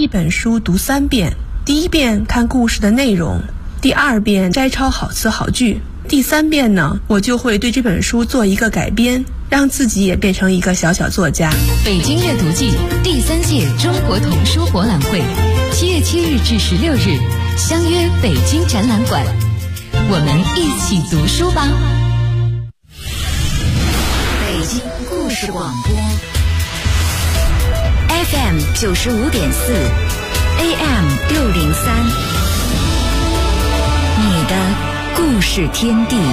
一本书读3遍，第1遍看故事的内容，第2遍摘抄好词好句，第3遍呢，我就会对这本书做一个改编，让自己也变成一个小小作家。 北京阅读季第3届中国童书博览会7月7日至16日，相约北京展览馆，我们一起读书吧。北京故事广播 FM 95.4 AM 603，你的故事天地。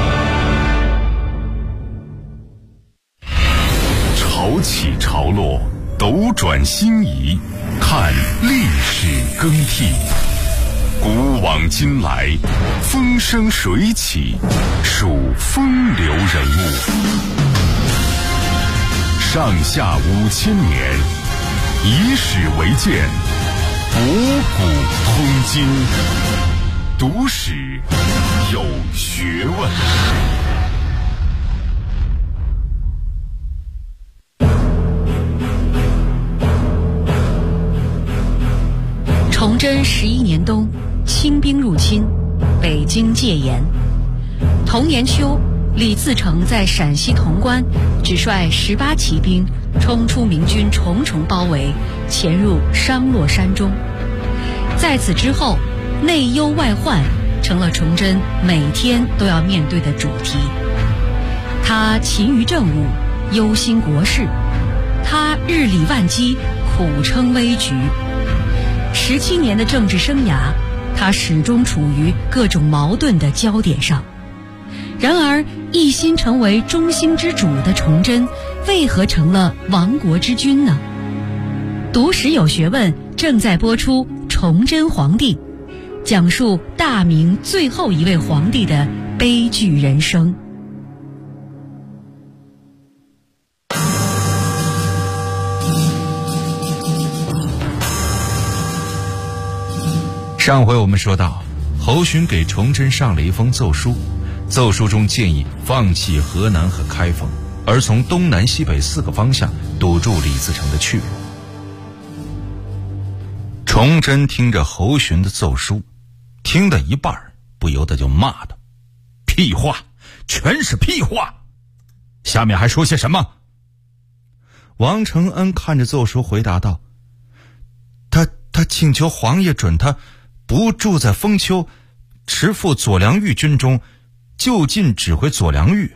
潮起潮落，斗转星移，看历史更替，古往今来，风生水起，数风流人物。上下5000年，以史为鉴，博古通今，读史有学问。 崇祯11年冬，清兵入侵，北京戒严。同年秋，李自成在陕西潼关只率18骑兵冲出明军重重包围，潜入商洛山中。在此之后，内忧外患成了崇祯每天都要面对的主题。他勤于政务，忧心国事，他日理万机，苦撑危局。17年的政治生涯，他始终处于各种矛盾的焦点上。然而，一心成为中兴之主的崇祯，为何成了亡国之君呢？读史有学问正在播出《崇祯皇帝》，讲述大明最后一位皇帝的悲剧人生。 上回我们说到，侯恂给崇祯上了一封奏书，奏书中建议放弃河南和开封，而从东南西北4个方向堵住李自成的去路。崇祯听着侯恂的奏书，听到一半不由得就骂道：“屁话，全是屁话！下面还说些什么？”王承恩看着奏书回答道：“他请求皇爷准他不住在封丘，持赴左良玉军中，就近指挥左良玉。”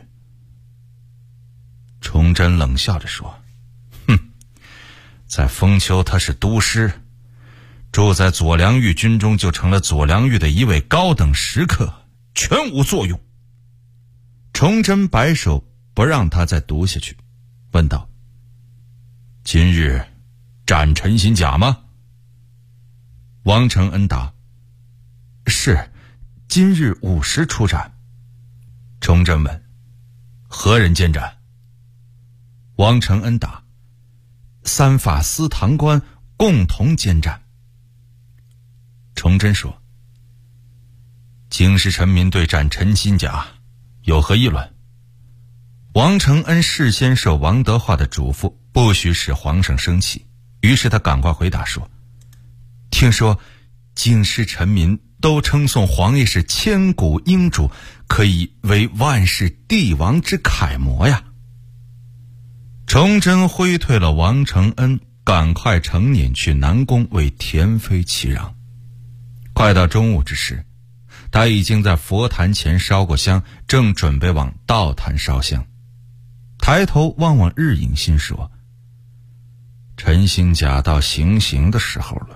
崇祯冷笑着说：“哼，在封丘他是都师，住在左良玉军中就成了左良玉的一位高等食客，全无作用。”崇祯摆手不让他再读下去，问道：“今日斩陈新甲吗？”王承恩答：“是，今日午时出斩。”崇祯问：“何人监斩？”王承恩答：“3法司堂官共同监斩。”崇祯说：“京师臣民对斩陈新甲有何议论？”王承恩事先受王德化的嘱咐，不许使皇上生气，于是他赶快回答说：“听说京师臣民都称颂皇爷是千古英主，可以为万世帝王之楷模呀。”崇祯挥退了王承恩，赶快乘辇去南宫为田妃祈禳。快到中午之时，他已经在佛坛前烧过香，正准备往道坛烧香。抬头望望日影，心说：“陈新甲到行刑的时候了。”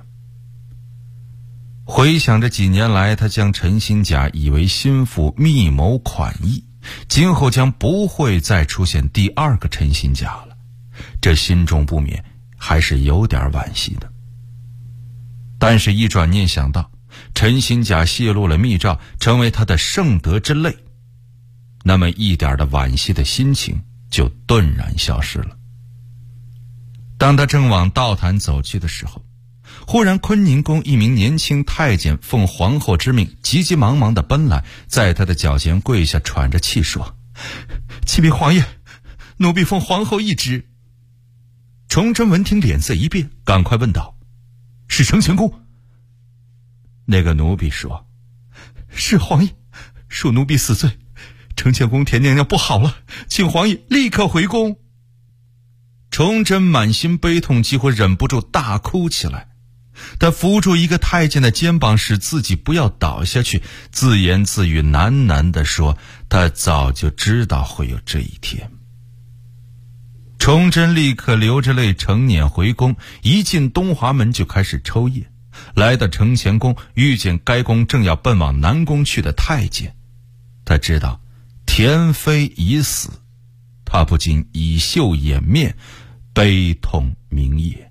回想着几年来他将陈新甲以为心腹，密谋款役，今后将不会再出现第2个陈新甲了，这心中不免还是有点惋惜的。但是一转念想到陈新甲泄露了密诏，成为他的圣德之累，那么一点的惋惜的心情就顿然消失了。当他正往道坛走去的时候，忽然坤宁宫一名年轻太监奉皇后之命，急急忙忙地奔来，在他的脚前跪下，喘着气说：“启禀皇爷，奴婢奉皇后懿旨。”崇祯闻听脸色一变，赶快问道：“ 是承乾宫。那个奴婢说：“是皇爷，恕奴婢死罪，承乾宫田娘娘不好了，请皇爷立刻回宫。”崇祯满心悲痛，几乎忍不住大哭起来。他扶住一个太监的肩膀，使自己不要倒下去，自言自语喃喃地说：“他早就知道会有这一天。”崇祯立刻流着泪乘辇回宫，一进东华门就开始抽夜。来到承乾宫，遇见该宫正要奔往南宫去的太监，他知道田妃已死，他不禁以袖掩面，悲痛鸣野。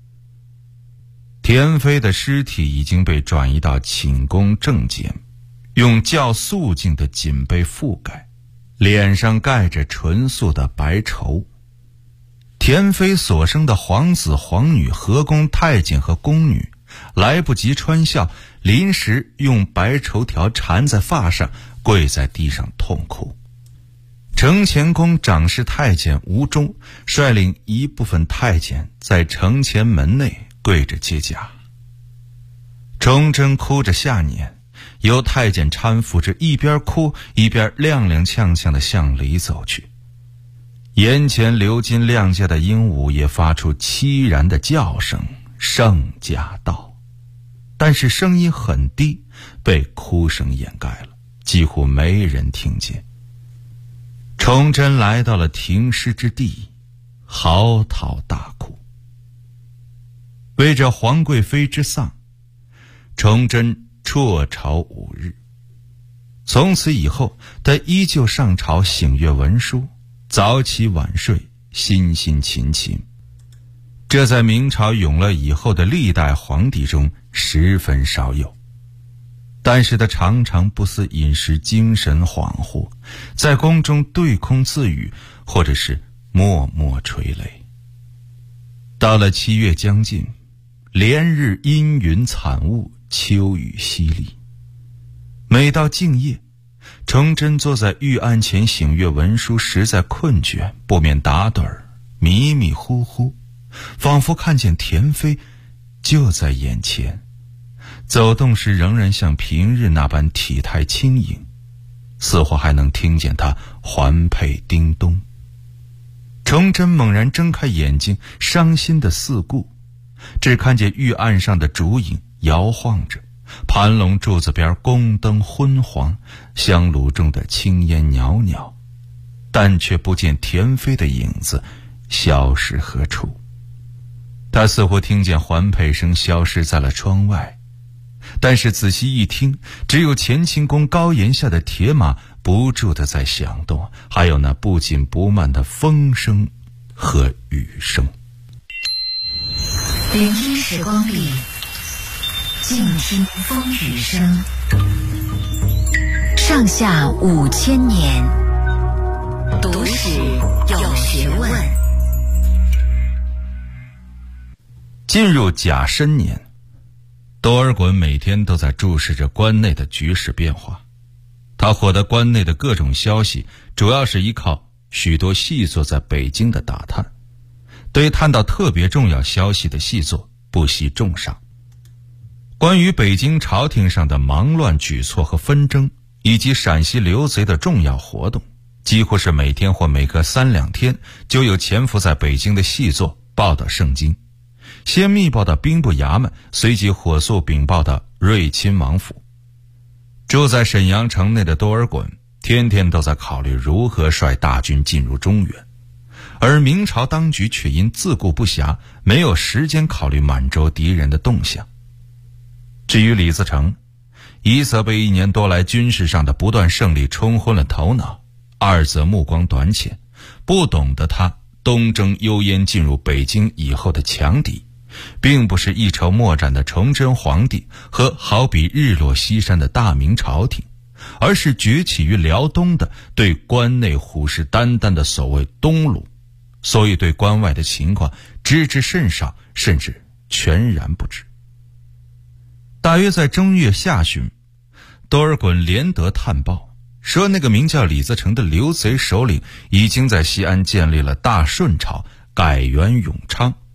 田妃的尸体已经被转移到寝宫正间，用较素净的锦被覆盖，脸上盖着纯素的白绸。田妃所生的皇子皇女、和宫太监和宫女来不及穿孝，临时用白绸条缠在发上，跪在地上痛哭。承乾宫掌事太监吴忠率领一部分太监在承乾门内跪着接驾。崇祯哭着下辇，由太监搀扶着，一边哭一边踉踉跄跄地向里走去。眼前流金亮家的鹦鹉也发出凄然的叫声：“圣驾到！”但是声音很低，被哭声掩盖了，几乎没人听见。崇祯来到了停尸之地，嚎啕大哭。为着皇贵妃之丧，崇祯辍朝5日。从此以后，他依旧上朝省阅文书，早起晚睡，辛辛勤勤。这在明朝永乐以后的历代皇帝中十分少有。但是他常常不思饮食，精神恍惚，在宫中对空自语，或者是默默垂泪。到了7月将近，连日阴云惨雾，秋雨淅沥。每到静夜，崇祯坐在御案前省阅文书，实在困倦，不免打盹儿，迷迷糊糊，仿佛看见田妃就在眼前，走动时仍然像平日那般体态轻盈，似乎还能听见她环佩叮咚。崇祯猛然睁开眼睛，伤心的四顾，只看见御案上的烛影摇晃着，盘龙柱子边宫灯昏黄，香炉中的青烟袅袅，但却不见田妃的影子消失何处。他似乎听见环佩声消失在了窗外，但是仔细一听，只有乾清宫高檐下的铁马不住地在响动，还有那不紧不慢的风声和雨声。 聆听时光里，静听风雨声。上下5000年，读史有学问。 进入甲申年，多尔衮每天都在注视着关内的局势变化。他获得关内的各种消息，主要是依靠许多细作在北京的打探，对探到特别重要消息的细作不惜重赏。关于北京朝廷上的忙乱举措和纷争，以及陕西流贼的重要活动，几乎是每天或每隔3-2天就有潜伏在北京的细作报到盛京，先密报到兵部衙门，随即火速禀报到瑞亲王府。住在沈阳城内的多尔衮天天都在考虑如何率大军进入中原，而明朝当局却因自顾不暇，没有时间考虑满洲敌人的动向。至于李自成，一则被1年多来军事上的不断胜利冲昏了头脑，二则目光短浅，不懂得他东征幽燕进入北京以后的强敌并不是一筹莫展的崇祯皇帝和好比日落西山的大明朝廷，而是崛起于辽东的对关内虎视眈眈的所谓东鲁，所以对关外的情况知之甚少，甚至全然不知。大约在正月下旬，多尔衮连得探报，说那个名叫李自成的流贼首领已经在西安建立了大顺朝，改元永昌，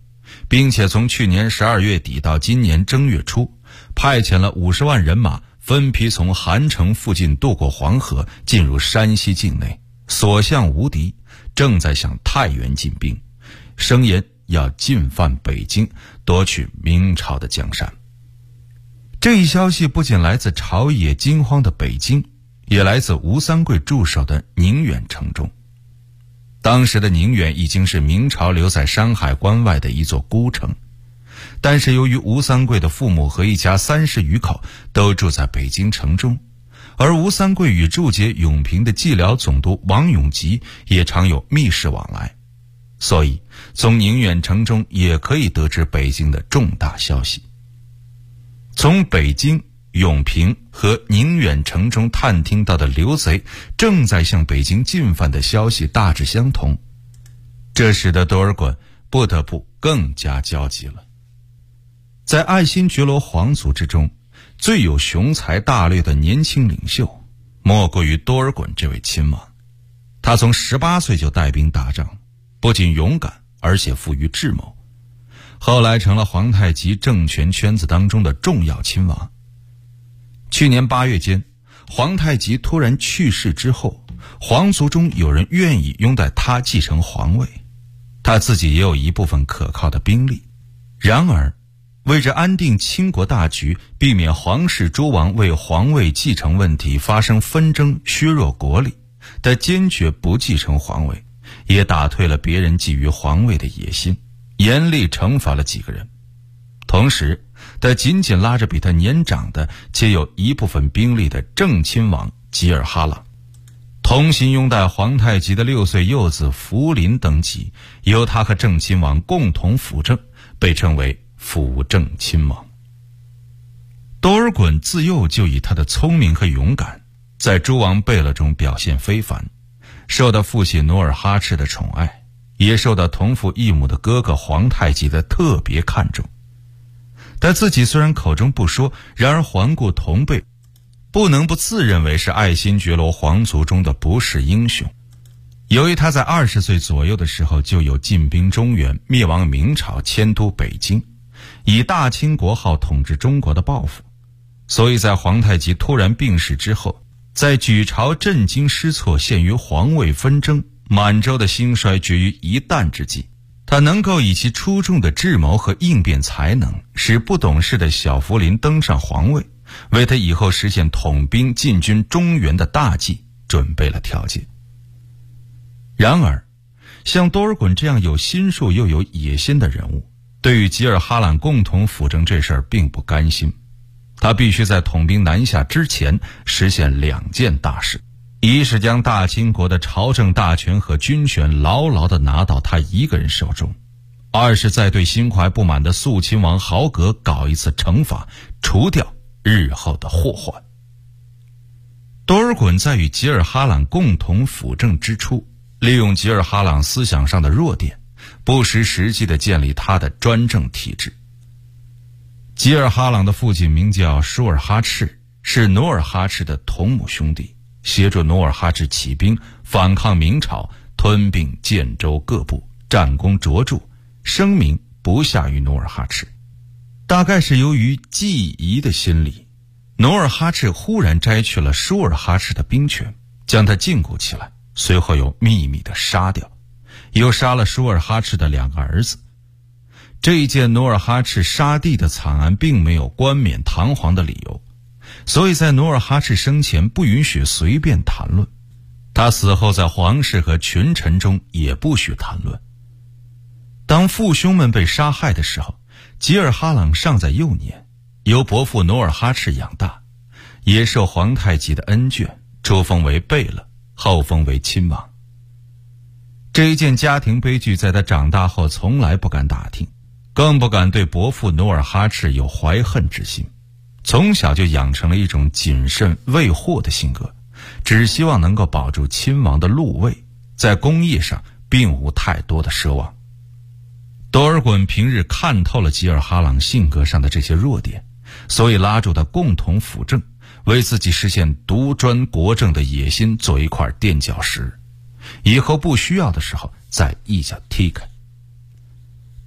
并且从去年12月底到今年正月初，派遣了50万人马，分批从韩城附近渡过黄河，进入山西境内，所向无敌，正在向太原进兵，声言要进犯北京，夺取明朝的江山。这一消息不仅来自朝野惊慌的北京，也来自吴三桂驻守的宁远城中。当时的宁远已经是明朝留在山海关外的一座孤城，但是由于吴三桂的父母和一家30余口都住在北京城中，而吴三桂与驻节永平的蓟辽总督王永吉也常有密使往来，所以从宁远城中也可以得知北京的重大消息。从北京、永平和宁远城中探听到的刘贼正在向北京进犯的消息大致相同，这使得多尔衮不得不更加焦急了。在爱新觉罗皇族之中，最有雄才大略的年轻领袖莫过于多尔衮这位亲王。他从18岁就带兵打仗，不仅勇敢，而且富于智谋，后来成了皇太极政权圈子当中的重要亲王。去年8月间，皇太极突然去世之后，皇族中有人愿意拥戴他继承皇位，他自己也有一部分可靠的兵力。然而为着安定倾国大局，避免皇室诸王为皇位继承问题发生纷争，削弱国力，他坚决不继承皇位，也打退了别人觊觎皇位的野心，严厉惩罚了几个人。同时他紧紧拉着比他年长的且有一部分兵力的正亲王吉尔哈朗，同行拥戴皇太极的6岁幼子福临登基，由他和正亲王共同辅政，被称为辅正亲王。多尔衮自幼就以他的聪明和勇敢，在诸王贝勒中表现非凡，受到父亲努尔哈赤的宠爱，也受到同父异母的哥哥皇太极的特别看重。他自己虽然口中不说，然而环顾同辈，不能不自认为是爱新觉罗皇族中的不世英雄。由于他在20岁左右的时候就有进兵中原、灭亡明朝、迁都北京，以大清国号统治中国的抱负，所以在皇太极突然病逝之后，在举朝震惊失措、陷于皇位纷争、满洲的兴衰决于一旦之际，他能够以其出众的智谋和应变才能，使不懂事的小福临登上皇位，为他以后实现统兵进军中原的大计准备了条件。然而像多尔衮这样有心术又有野心的人物，对于吉尔哈朗共同辅政这事儿并不甘心，他必须在统兵南下之前实现2件大事。一是将大清国的朝政大权和军权牢牢地拿到他一个人手中，二是再对心怀不满的肃亲王豪格搞一次惩罚，除掉日后的祸患。多尔衮在与吉尔哈朗共同辅政之初，利用吉尔哈朗思想上的弱点，不失时机地建立他的专政体制。吉尔哈朗的父亲名叫舒尔哈赤，是努尔哈赤的同母兄弟，协助努尔哈赤起兵反抗明朝，吞并建州各部，战功卓著，声名不下于努尔哈赤。大概是由于忌疑的心理，努尔哈赤忽然摘去了舒尔哈赤的兵权，将他禁锢起来，随后又秘密地杀掉，又杀了舒尔哈赤的2个儿子。这一件努尔哈赤杀弟的惨案并没有冠冕堂皇的理由，所以在努尔哈赤生前不允许随便谈论，他死后在皇室和群臣中也不许谈论。当父兄们被杀害的时候，吉尔哈朗尚在幼年，由伯父努尔哈赤养大，也受皇太极的恩眷，初封为贝勒，后封为亲王。这一件家庭悲剧在他长大后从来不敢打听，更不敢对伯父努尔哈赤有怀恨之心，从小就养成了一种谨慎畏祸的性格，只希望能够保住亲王的禄位，在功业上并无太多的奢望。多尔衮平日看透了吉尔哈朗性格上的这些弱点，所以拉住他共同辅政，为自己实现独专国政的野心做一块垫脚石，以后不需要的时候再一脚踢开。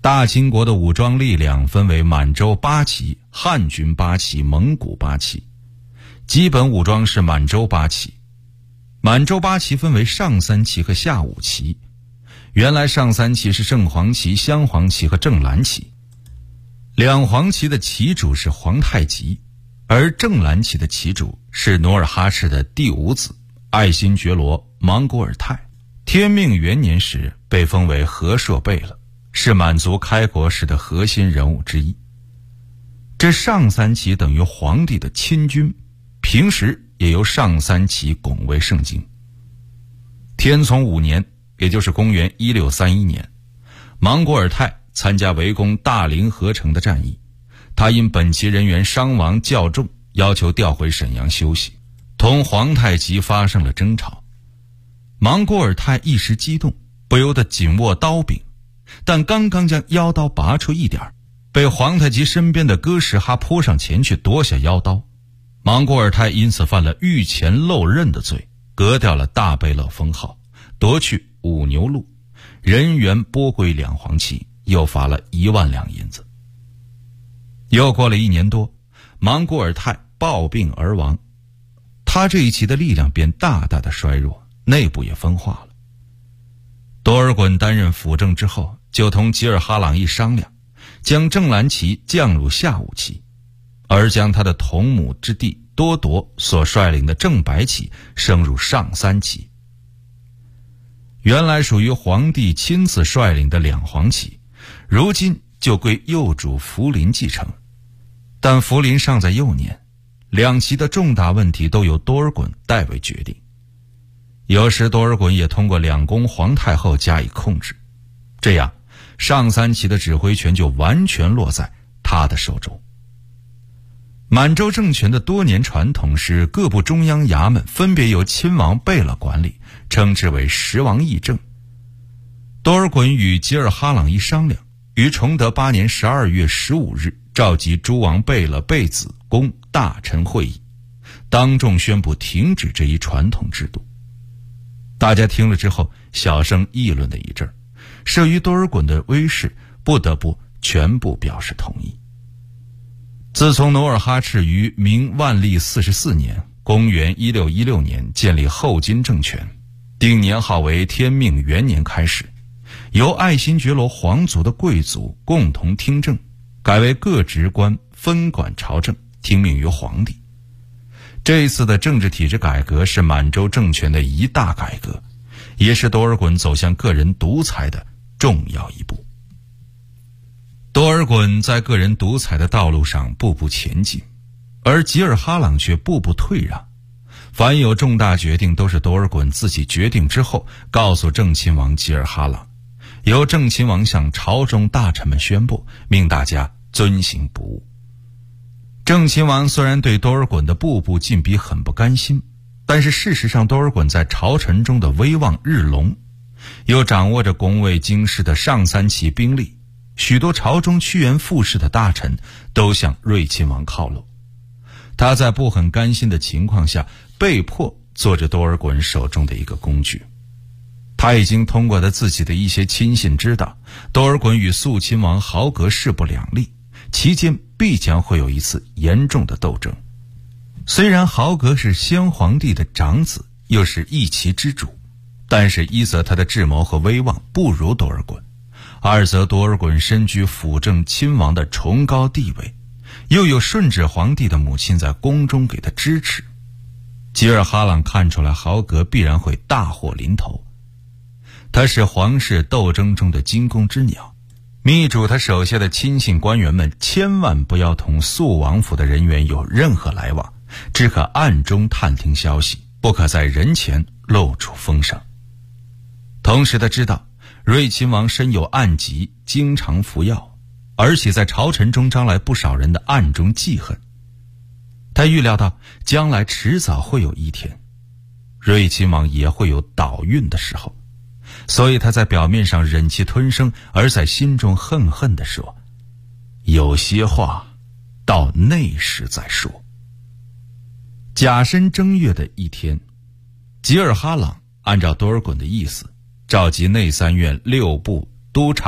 大清国的武装力量分为满洲八旗、汉军八旗、蒙古八旗。基本武装是满洲八旗。满洲八旗分为上三旗和下五旗。原来上三旗是正黄旗、镶黄旗和正蓝旗。两黄旗的旗主是皇太极，而正蓝旗的旗主是努尔哈赤的第五子爱新觉罗莽古尔泰。天命元年时被封为和硕贝勒，是满族开国时的核心人物之一。这上三旗等于皇帝的亲军，平时也由上三旗拱为圣经。天聪5年，也就是公元1631年，莽古尔泰参加围攻大凌河城的战役，他因本旗人员伤亡较重，要求调回沈阳休息，同皇太极发生了争吵。莽古尔泰一时激动，不由得紧握刀柄，但刚刚将腰刀拔出一点，被皇太极身边的哥什哈扑上前去夺下腰刀。莽古尔泰因此犯了御前漏刃的罪，革掉了大贝勒封号，夺去5牛鹿，人员拨归两黄旗，又罚了1万两银子。又过了1年多，莽古尔泰暴病而亡，他这一旗的力量便大大的衰弱，内部也分化了。多尔衮担任辅政之后，就同吉尔哈朗一商量，将正蓝旗降入下五旗，而将他的同母之弟多铎所率领的正白旗升入上三旗。原来属于皇帝亲自率领的两黄旗，如今就归幼主福临继承。但福临尚在幼年，两旗的重大问题都由多尔衮代为决定。有时多尔衮也通过两宫皇太后加以控制，这样上三旗的指挥权就完全落在他的手中。满洲政权的多年传统是各部中央衙门分别由亲王贝勒管理，称之为十王议政。多尔衮与吉尔哈朗一商量，于崇德8年12月15日召集诸王贝勒贝子公大臣会议，当众宣布停止这一传统制度。大家听了之后小声议论了一阵，慑于多尔衮的威势，不得不全部表示同意。自从努尔哈赤于明万历44年公元1616年建立后金政权，定年号为天命元年开始，由爱新觉罗皇族的贵族共同听政，改为各职官分管朝政，听命于皇帝。这一次的政治体制改革是满洲政权的一大改革，也是多尔衮走向个人独裁的重要一步。多尔衮在个人独裁的道路上步步前进，而吉尔哈朗却步步退让。凡有重大决定都是多尔衮自己决定之后告诉正亲王吉尔哈朗，由正亲王向朝中大臣们宣布，命大家遵行不误。正亲王虽然对多尔衮的步步进逼很不甘心，但是事实上多尔衮在朝臣中的威望日隆，又掌握着拱卫京师的上三旗兵力，许多朝中趋炎附势的大臣都向睿亲王靠拢。他在不很甘心的情况下，被迫做着多尔衮手中的一个工具。他已经通过他自己的一些亲信知道，多尔衮与肃亲王豪格势不两立，其间必将会有一次严重的斗争。虽然豪格是先皇帝的长子，又是一旗之主，但是一则他的智谋和威望不如多尔衮，二则多尔衮身居辅政亲王的崇高地位，又有顺治皇帝的母亲在宫中给他支持。吉尔哈朗看出来豪格必然会大祸临头，他是皇室斗争中的惊弓之鸟，密嘱他手下的亲信官员们千万不要同肃王府的人员有任何来往，只可暗中探听消息，不可在人前露出风声。同时他知道睿亲王身有暗疾，经常服药，而且在朝臣中招来不少人的暗中记恨。他预料到将来迟早会有一天，睿亲王也会有倒运的时候，所以他在表面上忍气吞声，而在心中恨恨地说，有些话到那时再说。甲申正月的一天，吉尔哈朗按照多尔衮的意思，召集内三院6部督察院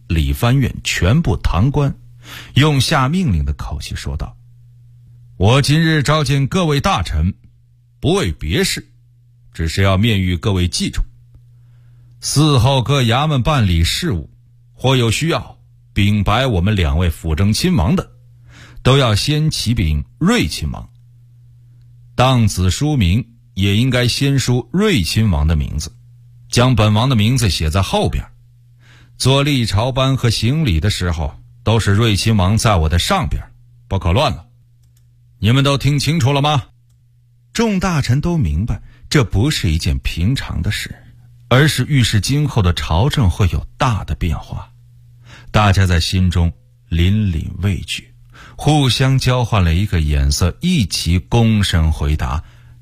李藩院全部堂官，用下命令的口气说道：我今日召见各位大臣，不为别事，只是要面谕各位记住，嗣后各衙门办理事务，或有需要禀白我们2位辅政亲王的，都要先启禀睿亲王。当子书名也应该先书睿亲王的名字，将本王的名字写在后边。做历朝班和行礼的时候，都是睿亲王在我的上边，不可乱了。你们都听清楚了吗？众大臣都明白，这不是一件平常的事，而是预示今后的朝政会有大的变化。大家在心中凛凛畏惧，互相交换了一个眼色，一起躬身回答：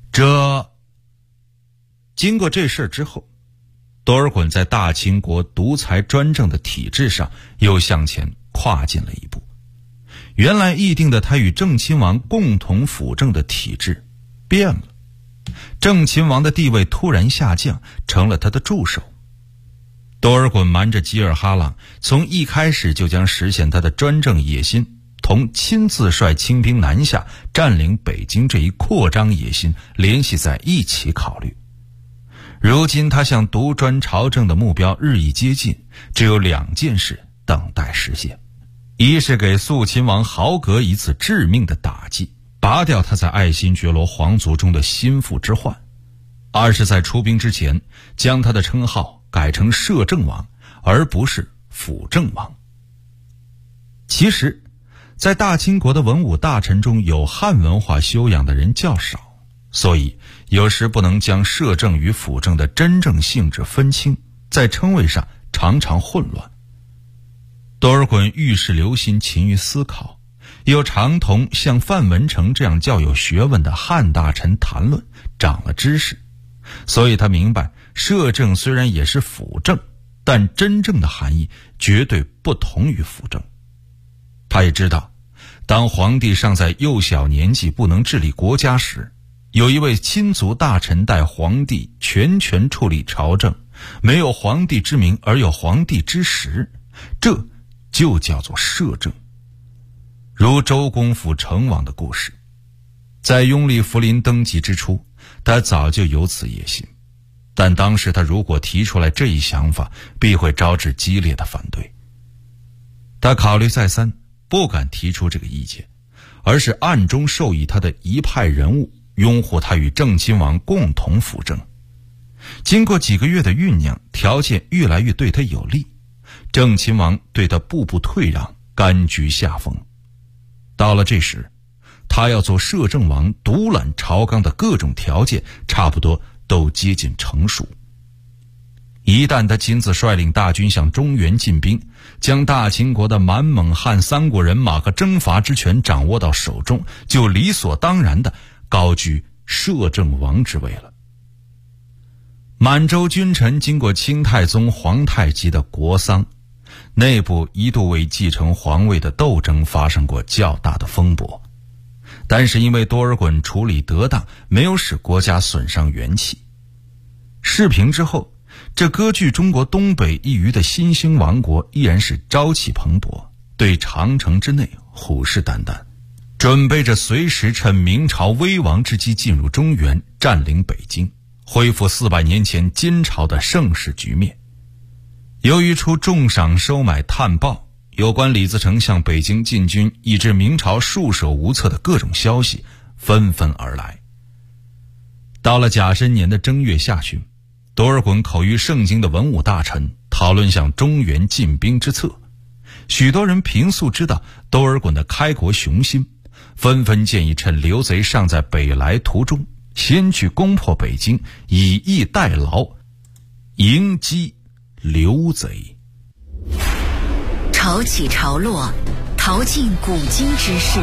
经过这事之后，多尔衮在大清国独裁专政的体制上又向前跨进了一步。原来议定的他与正亲王共同辅政的体制变了，正亲王的地位突然下降，成了他的助手。多尔衮瞒着吉尔哈朗，从一开始就将实现他的专政野心同亲自率清兵南下占领北京这一扩张野心联系在一起考虑。如今他向独专朝政的目标日益接近，只有2件事等待实现：一是给肃亲王豪格一次致命的打击，拔掉他在爱新觉罗皇族中的心腹之患；二是在出兵之前将他的称号改成摄政王，而不是辅政王。其实在大清国的文武大臣中，有汉文化修养的人较少，所以有时不能将摄政与辅政的真正性质分清，在称谓上常常混乱。多尔衮遇事留心，勤于思考，又常同像范文成这样较有学问的汉大臣谈论，长了知识，所以他明白摄政虽然也是辅政，但真正的含义绝对不同于辅政。他也知道，当皇帝尚在幼小年纪不能治理国家时，有一位亲族大臣代皇帝全权处理朝政，没有皇帝之名而有皇帝之实，这就叫做摄政。如周公辅成王的故事，在拥立福临登基之初，他早就有此野心，但当时他如果提出来这一想法，必会招致激烈的反对。他考虑再三，不敢提出这个意见，而是暗中授意他的一派人物拥护他与正亲王共同辅政。经过几个月的酝酿，条件越来越对他有利，正亲王对他步步退让，甘居下风。到了这时，他要做摄政王独揽朝纲的各种条件差不多都接近成熟。一旦他亲自率领大军向中原进兵，将大清国的满蒙汉3国人马和征伐之权掌握到手中，就理所当然地高居摄政王之位了。满洲君臣经过清太宗皇太极的国丧，内部一度为继承皇位的斗争发生过较大的风波，但是因为多尔衮处理得当，没有使国家损伤元气。事平之后，这割据中国东北一隅的新兴王国依然是朝气蓬勃，对长城之内虎视眈眈，准备着随时趁明朝危亡之机进入中原，占领北京，恢复400年前金朝的盛世局面。由于出重赏收买探报，有关李自成向北京进军以致明朝束手无策的各种消息纷纷而来。到了甲申年的正月下旬，多尔衮口谕盛京的文武大臣，讨论向中原进兵之策。许多人平素知道多尔衮的开国雄心，纷纷建议趁刘贼尚在北来途中，先去攻破北京，以逸待劳，迎击刘贼。 潮起潮落，淘尽古今之事，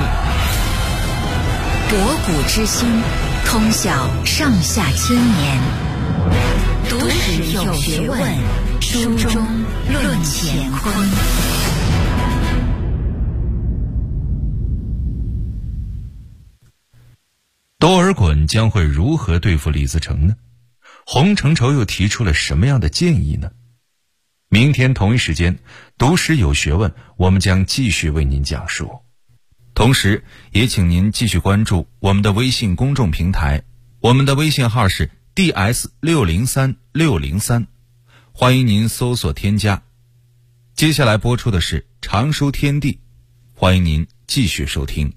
博古之今，通晓上下千年。读史有学问，书中论乾坤。 多尔衮将会如何对付李自成呢？洪承畴又提出了什么样的建议呢？ 明天同一时间，读史有学问，我们将继续为您讲述。同时也请您继续关注我们的微信公众平台，我们的微信号是 DS603603，欢迎您搜索添加。接下来播出的是常书天地，欢迎您继续收听。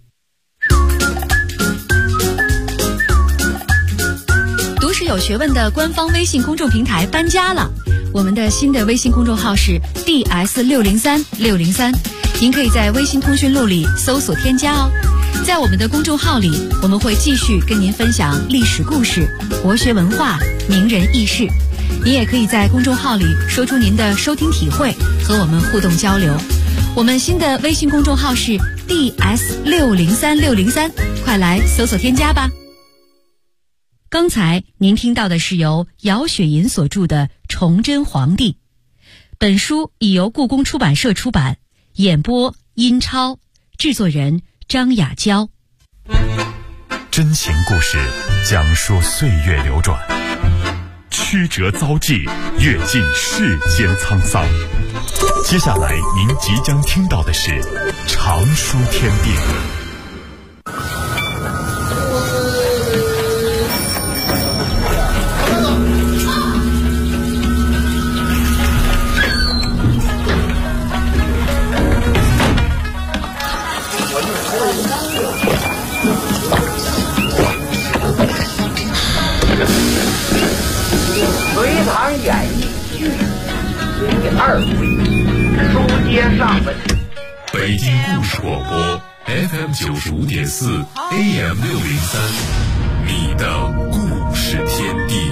读史有学问的官方微信公众平台搬家了，我们的新的微信公众号是 DS603603，您可以在微信通讯录里搜索添加哦。在我们的公众号里，我们会继续跟您分享历史故事、国学文化、名人轶事。您也可以在公众号里说出您的收听体会，和我们互动交流。我们新的微信公众号是 DS603603，快来搜索添加吧。刚才您听到的是由姚雪银所著的《崇祯皇帝》，本书已由故宫出版社出版，演播殷超，制作人张雅娇。 真情故事，讲述岁月流转，曲折遭际，阅尽世间沧桑。接下来您即将听到的是常书天地。 隋唐演义续第2回，书接上文。 北京故事广播 FM 95.4 AM 603，你的故事天地。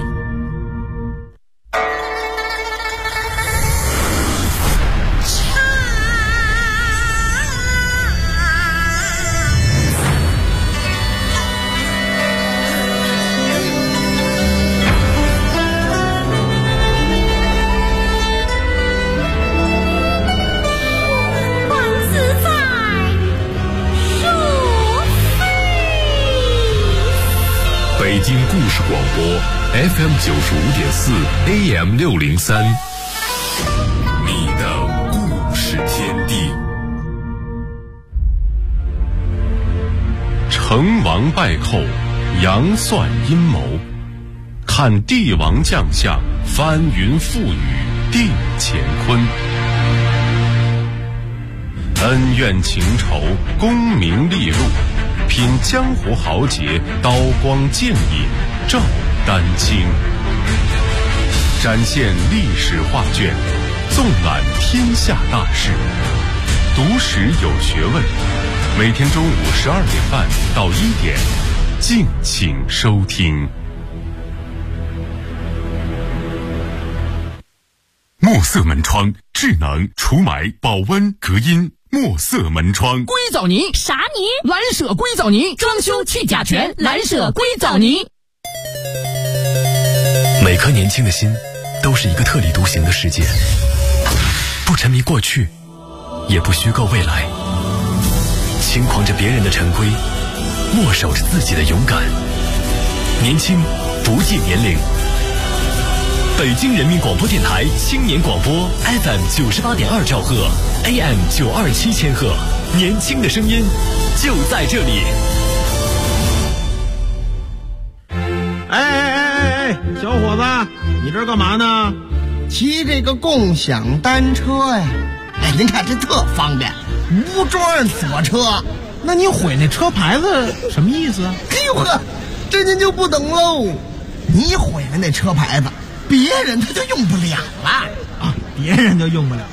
北京故事广播 FM 95.4 AM 603，你的故事天地。成王败寇，杨算阴谋，看帝王将相，翻云覆雨定乾坤。恩怨情仇，功名利禄，品江湖豪杰，刀光剑影照丹青，展现历史画卷，纵览天下大事，读史有学问。每天中午12点半到1点，敬请收听。墨色门窗，智能除霾、保温、隔音。墨色门窗， 硅藻泥啥泥？蓝舍硅藻泥，装修去甲醛，蓝舍硅藻泥。 每颗年轻的心都是一个特立独行的世界，不沉迷过去，也不虚构未来，轻狂着别人的陈规，默守着自己的勇敢。年轻不计年龄。北京人民广播电台青年广播 FM 98.2兆赫 AM 927千赫，年轻的声音就在这里。 哎，小伙子，你这干嘛呢？ 骑这个共享单车呀。哎，您看这特方便，无桩锁车。 那你毁那车牌子什么意思啊？ 哎呦呵，这您就不懂喽。你毁了那车牌子，别人他就用不了了啊，别人就用不了。